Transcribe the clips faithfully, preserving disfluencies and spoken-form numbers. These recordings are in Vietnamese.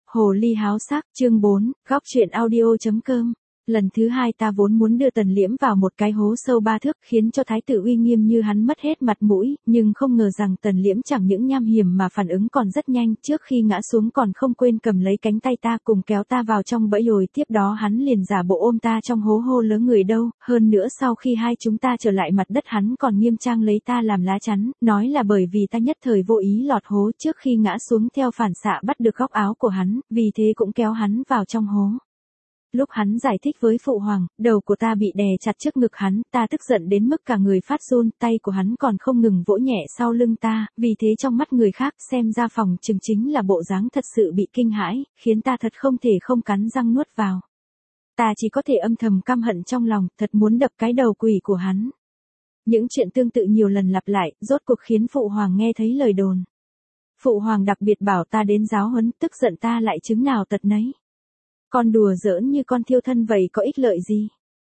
Hồ ly háo sắc, chương bốn, góc truyện audio chấm com. Lần thứ hai ta vốn muốn đưa Tần Liễm vào một cái hố sâu ba thước, khiến cho thái tử uy nghiêm như hắn mất hết mặt mũi, nhưng không ngờ rằng Tần Liễm chẳng những nham hiểm mà phản ứng còn rất nhanh, trước khi ngã xuống còn không quên cầm lấy cánh tay ta cùng kéo ta vào trong bẫy rồi tiếp đó hắn liền giả bộ ôm ta trong hố hô lớn người đâu, hơn nữa sau khi hai chúng ta trở lại mặt đất hắn còn nghiêm trang lấy ta làm lá chắn, nói là bởi vì ta nhất thời vô ý lọt hố trước khi ngã xuống theo phản xạ bắt được góc áo của hắn, vì thế cũng kéo hắn vào trong hố. Lúc hắn giải thích với phụ hoàng, đầu của ta bị đè chặt trước ngực hắn, ta tức giận đến mức cả người phát run, tay của hắn còn không ngừng vỗ nhẹ sau lưng ta, vì thế trong mắt người khác xem ra phòng chừng chính là bộ dáng thật sự bị kinh hãi, khiến ta thật không thể không cắn răng nuốt vào. Ta chỉ có thể âm thầm căm hận trong lòng, thật muốn đập cái đầu quỷ của hắn. Những chuyện tương tự nhiều lần lặp lại, rốt cuộc khiến phụ hoàng nghe thấy lời đồn. Phụ hoàng đặc biệt bảo ta đến giáo huấn, tức giận ta lại chứng nào tật nấy. Con đùa giỡn như con thiêu thân vậy có ích lợi gì?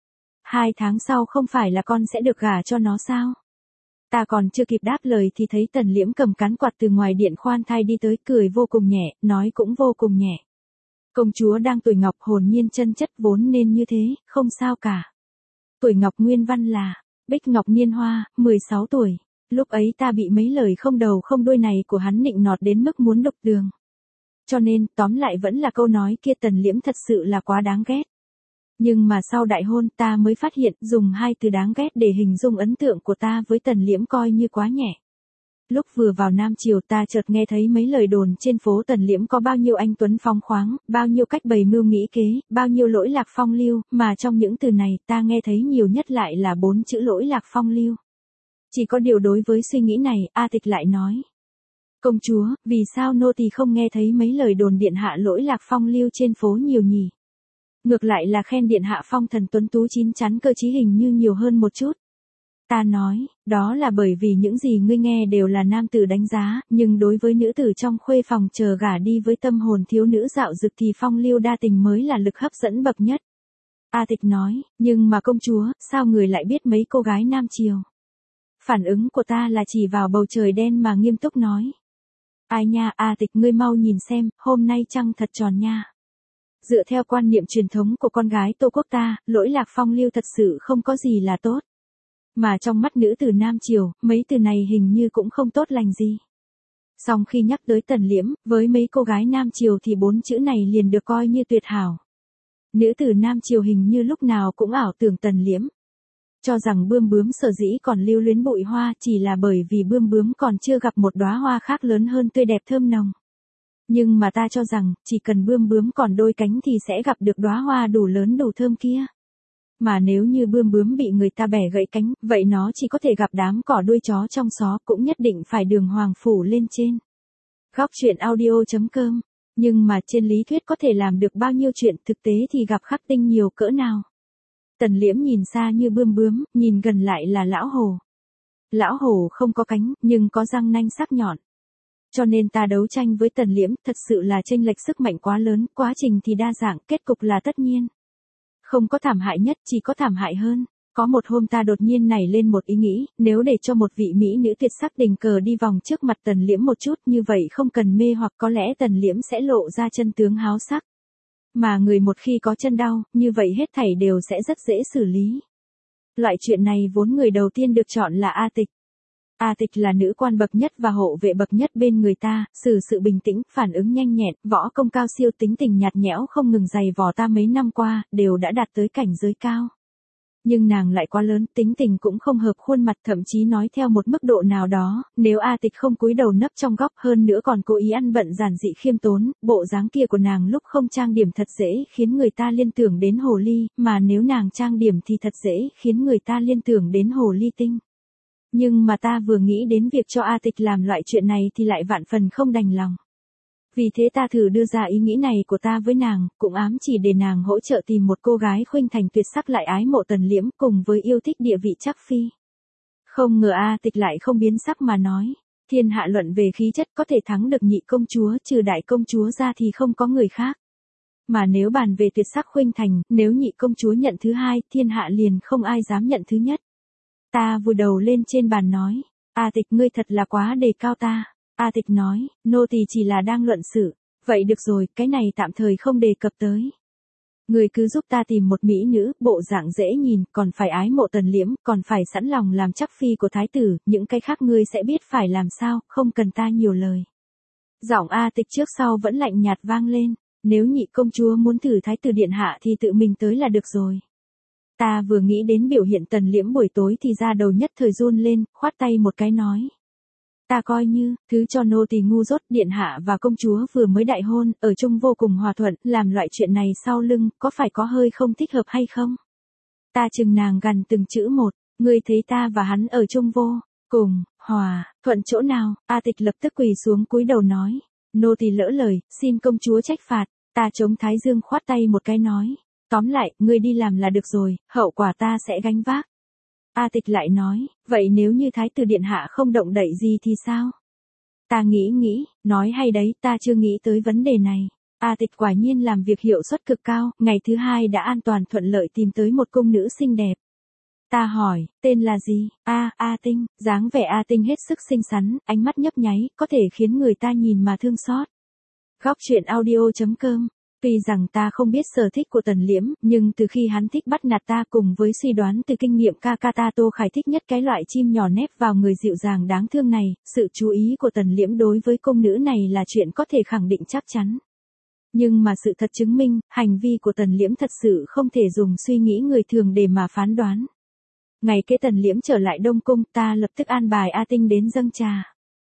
Hai tháng sau không phải là con sẽ được gả cho nó sao? Ta còn chưa kịp đáp lời thì thấy Tần Liễm cầm cán quạt từ ngoài điện khoan thai đi tới, cười vô cùng nhẹ, nói cũng vô cùng nhẹ. Công chúa đang tuổi ngọc hồn nhiên chân chất vốn nên như thế, không sao cả. Tuổi ngọc nguyên văn là Bích Ngọc Niên Hoa, mười sáu tuổi. Lúc ấy ta bị mấy lời không đầu không đuôi này của hắn nịnh nọt đến mức muốn đục đường. Cho nên, tóm lại vẫn là câu nói kia, Tần Liễm thật sự là quá đáng ghét. Nhưng mà sau đại hôn ta mới phát hiện dùng hai từ đáng ghét để hình dung ấn tượng của ta với Tần Liễm coi như quá nhẹ. Lúc vừa vào Nam Triều ta chợt nghe thấy mấy lời đồn trên phố Tần Liễm có bao nhiêu anh tuấn phong khoáng, bao nhiêu cách bày mưu nghĩ kế, bao nhiêu lỗi lạc phong lưu, mà trong những từ này ta nghe thấy nhiều nhất lại là bốn chữ lỗi lạc phong lưu. Chỉ có điều đối với suy nghĩ này, A Tịch lại nói. Công chúa, vì sao nô tỳ không nghe thấy mấy lời đồn điện hạ lỗi lạc phong lưu trên phố nhiều nhỉ? Ngược lại là khen điện hạ phong thần tuấn tú chín chắn cơ trí hình như nhiều hơn một chút. Ta nói, đó là bởi vì những gì ngươi nghe đều là nam tử đánh giá, nhưng đối với nữ tử trong khuê phòng chờ gả đi với tâm hồn thiếu nữ dạo dực thì phong lưu đa tình mới là lực hấp dẫn bậc nhất. A Tịch nói, nhưng mà công chúa, sao người lại biết mấy cô gái Nam Triều? Phản ứng của ta là chỉ vào bầu trời đen mà nghiêm túc nói. Ai nha, A Tịch ngươi mau nhìn xem, hôm nay trăng thật tròn nha. Dựa theo quan niệm truyền thống của con gái Tô Quốc ta, lỗi lạc phong lưu thật sự không có gì là tốt. Mà trong mắt nữ tử Nam Triều, mấy từ này hình như cũng không tốt lành gì. Song khi nhắc tới Tần Liễm, với mấy cô gái Nam Triều thì bốn chữ này liền được coi như tuyệt hảo. Nữ tử Nam Triều hình như lúc nào cũng ảo tưởng Tần Liễm. Cho rằng bươm bướm sở dĩ còn lưu luyến bụi hoa chỉ là bởi vì bươm bướm còn chưa gặp một đóa hoa khác lớn hơn tươi đẹp thơm nồng. Nhưng mà ta cho rằng, chỉ cần bươm bướm còn đôi cánh thì sẽ gặp được đóa hoa đủ lớn đủ thơm kia. Mà nếu như bươm bướm bị người ta bẻ gãy cánh, vậy nó chỉ có thể gặp đám cỏ đuôi chó trong xó, cũng nhất định phải đường hoàng phủ lên trên. Góc truyện audio chấm com. Nhưng mà trên lý thuyết có thể làm được bao nhiêu chuyện, thực tế thì gặp khắc tinh nhiều cỡ nào. Tần Liễm nhìn xa như bươm bướm, nhìn gần lại là lão hổ. Lão hổ không có cánh, nhưng có răng nanh sắc nhọn. Cho nên ta đấu tranh với Tần Liễm, thật sự là chênh lệch sức mạnh quá lớn, quá trình thì đa dạng, kết cục là tất nhiên. Không có thảm hại nhất, chỉ có thảm hại hơn. Có một hôm ta đột nhiên nảy lên một ý nghĩ, nếu để cho một vị mỹ nữ tuyệt sắc tình cờ đi vòng trước mặt Tần Liễm một chút như vậy không cần mê hoặc có lẽ Tần Liễm sẽ lộ ra chân tướng háo sắc. Mà người một khi có chân đau, như vậy hết thảy đều sẽ rất dễ xử lý. Loại chuyện này vốn người đầu tiên được chọn là A Tịch. A Tịch là nữ quan bậc nhất và hộ vệ bậc nhất bên người ta, xử sự bình tĩnh, phản ứng nhanh nhẹn, võ công cao siêu, tính tình nhạt nhẽo không ngừng dày vò ta mấy năm qua, đều đã đạt tới cảnh giới cao. Nhưng nàng lại quá lớn, tính tình cũng không hợp khuôn mặt, thậm chí nói theo một mức độ nào đó, nếu A Tịch không cúi đầu nấp trong góc hơn nữa còn cố ý ăn bận giản dị khiêm tốn, bộ dáng kia của nàng lúc không trang điểm thật dễ khiến người ta liên tưởng đến hồ ly, mà nếu nàng trang điểm thì thật dễ khiến người ta liên tưởng đến hồ ly tinh. Nhưng mà ta vừa nghĩ đến việc cho A Tịch làm loại chuyện này thì lại vạn phần không đành lòng. Vì thế ta thử đưa ra ý nghĩ này của ta với nàng, cũng ám chỉ để nàng hỗ trợ tìm một cô gái khuynh thành tuyệt sắc lại ái mộ Tần Liễm cùng với yêu thích địa vị chắc phi. Không ngờ A Tịch lại không biến sắc mà nói, thiên hạ luận về khí chất có thể thắng được nhị công chúa trừ đại công chúa ra thì không có người khác. Mà nếu bàn về tuyệt sắc khuynh thành, nếu nhị công chúa nhận thứ hai, thiên hạ liền không ai dám nhận thứ nhất. Ta vùi đầu lên trên bàn nói, A Tịch ngươi thật là quá đề cao ta. A Tịch nói, nô tỳ chỉ là đang luận sự. Vậy được rồi, cái này tạm thời không đề cập tới. Người cứ giúp ta tìm một mỹ nữ, bộ dạng dễ nhìn, còn phải ái mộ Tần Liễm, còn phải sẵn lòng làm chắc phi của thái tử, những cái khác ngươi sẽ biết phải làm sao, không cần ta nhiều lời. Giọng A Tịch trước sau vẫn lạnh nhạt vang lên, nếu nhị công chúa muốn thử thái tử điện hạ thì tự mình tới là được rồi. Ta vừa nghĩ đến biểu hiện Tần Liễm buổi tối thì da đầu nhất thời run lên, khoát tay một cái nói. Ta coi như, thứ cho nô tỳ ngu dốt, điện hạ và công chúa vừa mới đại hôn, ở chung vô cùng hòa thuận, làm loại chuyện này sau lưng, có phải có hơi không thích hợp hay không? Ta chừng nàng gần từng chữ một, ngươi thấy ta và hắn ở chung vô cùng hòa thuận chỗ nào? A Tịch lập tức quỳ xuống cúi đầu nói, nô tỳ lỡ lời, xin công chúa trách phạt. Ta chống thái dương khoát tay một cái nói, tóm lại, ngươi đi làm là được rồi, hậu quả ta sẽ gánh vác. A Tịch lại nói, vậy nếu như thái tử điện hạ không động đậy gì thì sao? Ta nghĩ nghĩ, nói hay đấy, ta chưa nghĩ tới vấn đề này. A Tịch quả nhiên làm việc hiệu suất cực cao, ngày thứ hai đã an toàn thuận lợi tìm tới một cung nữ xinh đẹp. Ta hỏi, tên là gì? A, A Tinh, dáng vẻ A Tinh hết sức xinh xắn, ánh mắt nhấp nháy, có thể khiến người ta nhìn mà thương xót. Góc truyện audio chấm com. Tuy rằng ta không biết sở thích của Tần Liễm, nhưng từ khi hắn thích bắt nạt ta cùng với suy đoán từ kinh nghiệm ca ca ta Tô Khải thích nhất cái loại chim nhỏ nép vào người dịu dàng đáng thương này, sự chú ý của Tần Liễm đối với công nữ này là chuyện có thể khẳng định chắc chắn. Nhưng mà sự thật chứng minh, hành vi của Tần Liễm thật sự không thể dùng suy nghĩ người thường để mà phán đoán. Ngày kế Tần Liễm trở lại Đông Cung, ta lập tức an bài A Tinh đến dâng trà.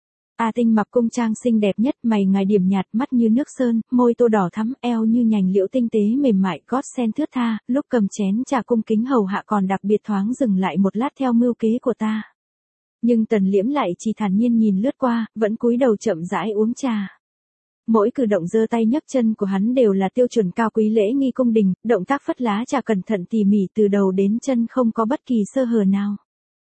A Tinh mặc cung trang xinh đẹp nhất, mày ngài điểm nhạt, mắt như nước sơn, môi tô đỏ thắm, eo như nhành liễu tinh tế mềm mại, gót sen thướt tha, lúc cầm chén trà cung kính hầu hạ còn đặc biệt thoáng dừng lại một lát theo mưu kế của ta. Nhưng Tần Liễm lại chỉ thản nhiên nhìn lướt qua, vẫn cúi đầu chậm rãi uống trà. Mỗi cử động giơ tay nhấc chân của hắn đều là tiêu chuẩn cao quý lễ nghi cung đình, động tác phất lá trà cẩn thận tỉ mỉ từ đầu đến chân không có bất kỳ sơ hở nào.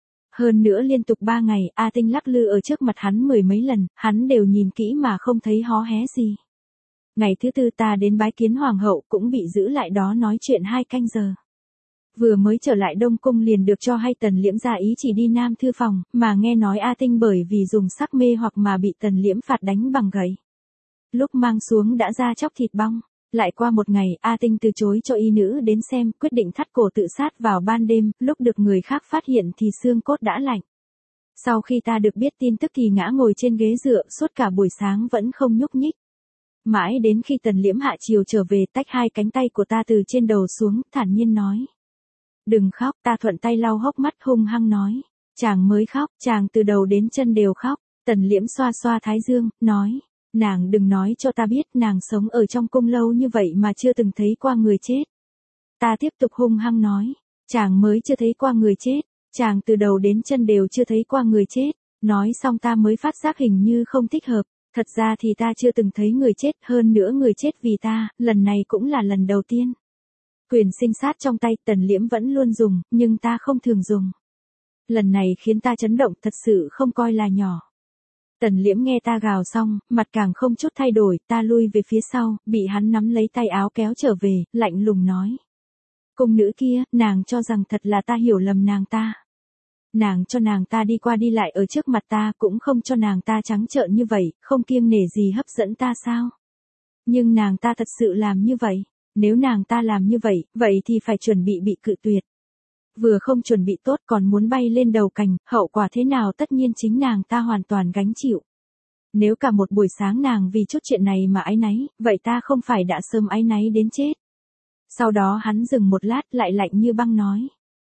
Hơn nữa liên tục ba ngày, A Tinh lắc lư ở trước mặt hắn mười mấy lần, hắn đều nhìn kỹ mà không thấy hó hé gì. Ngày thứ tư ta đến bái kiến hoàng hậu cũng bị giữ lại đó nói chuyện hai canh giờ. Vừa mới trở lại Đông Cung liền được cho hay Tần Liễm ra ý chỉ đi Nam Thư phòng, mà nghe nói A Tinh bởi vì dùng sắc mê hoặc mà bị Tần Liễm phạt đánh bằng gậy. Lúc mang xuống đã ra chóc thịt bong. Lại qua một ngày, A Tinh từ chối cho y nữ đến xem, quyết định thắt cổ tự sát vào ban đêm, lúc được người khác phát hiện thì xương cốt đã lạnh. Sau khi ta được biết tin tức thì ngã ngồi trên ghế dựa, suốt cả buổi sáng vẫn không nhúc nhích. Mãi đến khi Tần Liễm hạ chiều trở về, tách hai cánh tay của ta từ trên đầu xuống, thản nhiên nói. Đừng khóc, ta thuận tay lau hốc mắt hung hăng nói. Chàng mới khóc, chàng từ đầu đến chân đều khóc. Tần Liễm xoa xoa thái dương, nói. Nàng đừng nói cho ta biết nàng sống ở trong cung lâu như vậy mà chưa từng thấy qua người chết. Ta tiếp tục hung hăng nói, chàng mới chưa thấy qua người chết, chàng từ đầu đến chân đều chưa thấy qua người chết. Nói xong ta mới phát giác hình như không thích hợp, thật ra thì ta chưa từng thấy người chết, hơn nữa người chết vì ta, lần này cũng là lần đầu tiên. Quyền sinh sát trong tay Tần Liễm vẫn luôn dùng, nhưng ta không thường dùng. Lần này khiến ta chấn động thật sự không coi là nhỏ. Tần Liễm nghe ta gào xong, mặt càng không chút thay đổi, ta lui về phía sau, bị hắn nắm lấy tay áo kéo trở về, lạnh lùng nói. Cung nữ kia, nàng cho rằng thật là ta hiểu lầm nàng ta. Nàng cho nàng ta đi qua đi lại ở trước mặt ta, cũng không cho nàng ta trắng trợn như vậy, không kiêng nể gì hấp dẫn ta sao? Nhưng nàng ta thật sự làm như vậy, nếu nàng ta làm như vậy, vậy thì phải chuẩn bị bị cự tuyệt. Vừa không chuẩn bị tốt còn muốn bay lên đầu cành, hậu quả thế nào tất nhiên chính nàng ta hoàn toàn gánh chịu. Nếu cả một buổi sáng nàng vì chút chuyện này mà áy náy, vậy ta không phải đã sớm áy náy đến chết. Sau đó hắn dừng một lát lại lạnh như băng nói.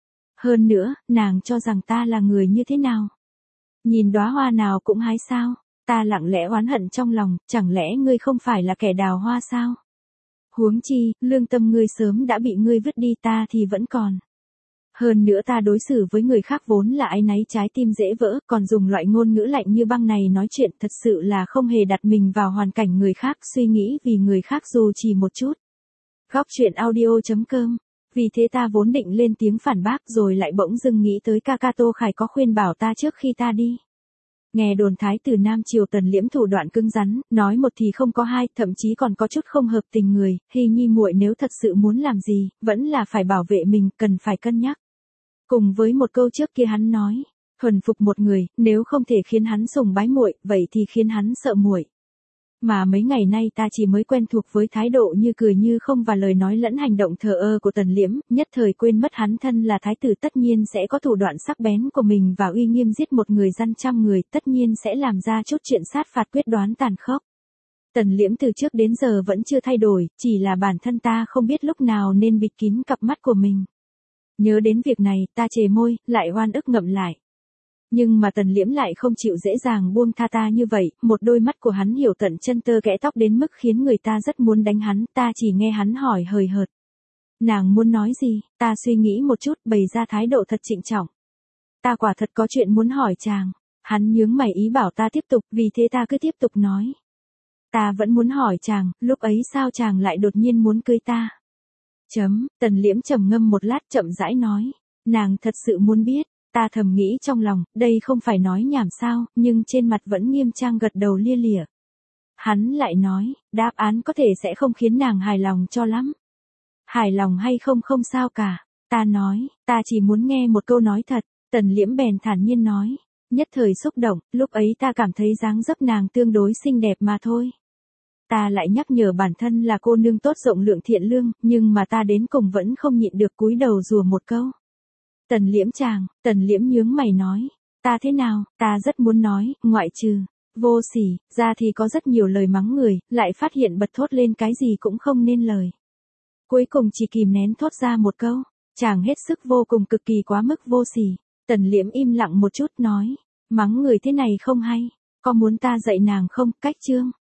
Hơn nữa, nàng cho rằng ta là người như thế nào? Nhìn đóa hoa nào cũng hái sao? Ta lặng lẽ oán hận trong lòng, chẳng lẽ ngươi không phải là kẻ đào hoa sao? Huống chi, lương tâm ngươi sớm đã bị ngươi vứt đi, ta thì vẫn còn. Hơn nữa ta đối xử với người khác vốn là áy náy trái tim dễ vỡ, còn dùng loại ngôn ngữ lạnh như băng này nói chuyện thật sự là không hề đặt mình vào hoàn cảnh người khác, suy nghĩ vì người khác dù chỉ một chút. Góc truyện audio chấm com. Vì thế ta vốn định lên tiếng phản bác rồi lại bỗng dưng nghĩ tới ca ca Tô Khải có khuyên bảo ta trước khi ta đi. Nghe đồn thái tử Nam Triều Tần Liễm thủ đoạn cứng rắn, nói một thì không có hai, thậm chí còn có chút không hợp tình người, Hy Nhi muội nếu thật sự muốn làm gì, vẫn là phải bảo vệ mình, cần phải cân nhắc. Cùng với một câu trước kia hắn nói, thuần phục một người, nếu không thể khiến hắn sùng bái muội, vậy thì khiến hắn sợ muội. Mà mấy ngày nay ta chỉ mới quen thuộc với thái độ như cười như không và lời nói lẫn hành động thờ ơ của Tần Liễm, nhất thời quên mất hắn thân là thái tử tất nhiên sẽ có thủ đoạn sắc bén của mình và uy nghiêm giết một người dân trăm người, tất nhiên sẽ làm ra chút chuyện sát phạt quyết đoán tàn khốc. Tần Liễm từ trước đến giờ vẫn chưa thay đổi, chỉ là bản thân ta không biết lúc nào nên bịt kín cặp mắt của mình. Nhớ đến việc này, ta chề môi, lại oan ức ngậm lại. Nhưng mà Tần Liễm lại không chịu dễ dàng buông tha ta như vậy, một đôi mắt của hắn hiểu tận chân tơ kẽ tóc đến mức khiến người ta rất muốn đánh hắn, ta chỉ nghe hắn hỏi hời hợt. Nàng muốn nói gì, ta suy nghĩ một chút, bày ra thái độ thật trịnh trọng. Ta quả thật có chuyện muốn hỏi chàng, hắn nhướng mày ý bảo ta tiếp tục, vì thế ta cứ tiếp tục nói. Ta vẫn muốn hỏi chàng, lúc ấy sao chàng lại đột nhiên muốn cưới ta? Chấm, Tần Liễm trầm ngâm một lát chậm rãi nói, nàng thật sự muốn biết. Ta thầm nghĩ trong lòng, đây không phải nói nhảm sao, nhưng trên mặt vẫn nghiêm trang gật đầu lia lịa. Hắn lại nói, đáp án có thể sẽ không khiến nàng hài lòng cho lắm. Hài lòng hay không không sao cả. Ta nói, ta chỉ muốn nghe một câu nói thật. Tần Liễm bèn thản nhiên nói. Nhất thời xúc động, lúc ấy ta cảm thấy dáng dấp nàng tương đối xinh đẹp mà thôi. Ta lại nhắc nhở bản thân là cô nương tốt rộng lượng thiện lương, nhưng mà ta đến cùng vẫn không nhịn được cúi đầu rùa một câu. Tần Liễm chàng, Tần Liễm nhướng mày nói, ta thế nào, ta rất muốn nói, ngoại trừ, vô sỉ, ra thì có rất nhiều lời mắng người, lại phát hiện bật thốt lên cái gì cũng không nên lời. Cuối cùng chỉ kìm nén thốt ra một câu, chàng hết sức vô cùng cực kỳ quá mức vô sỉ. Tần Liễm im lặng một chút nói, mắng người thế này không hay, có muốn ta dạy nàng không, cách chương.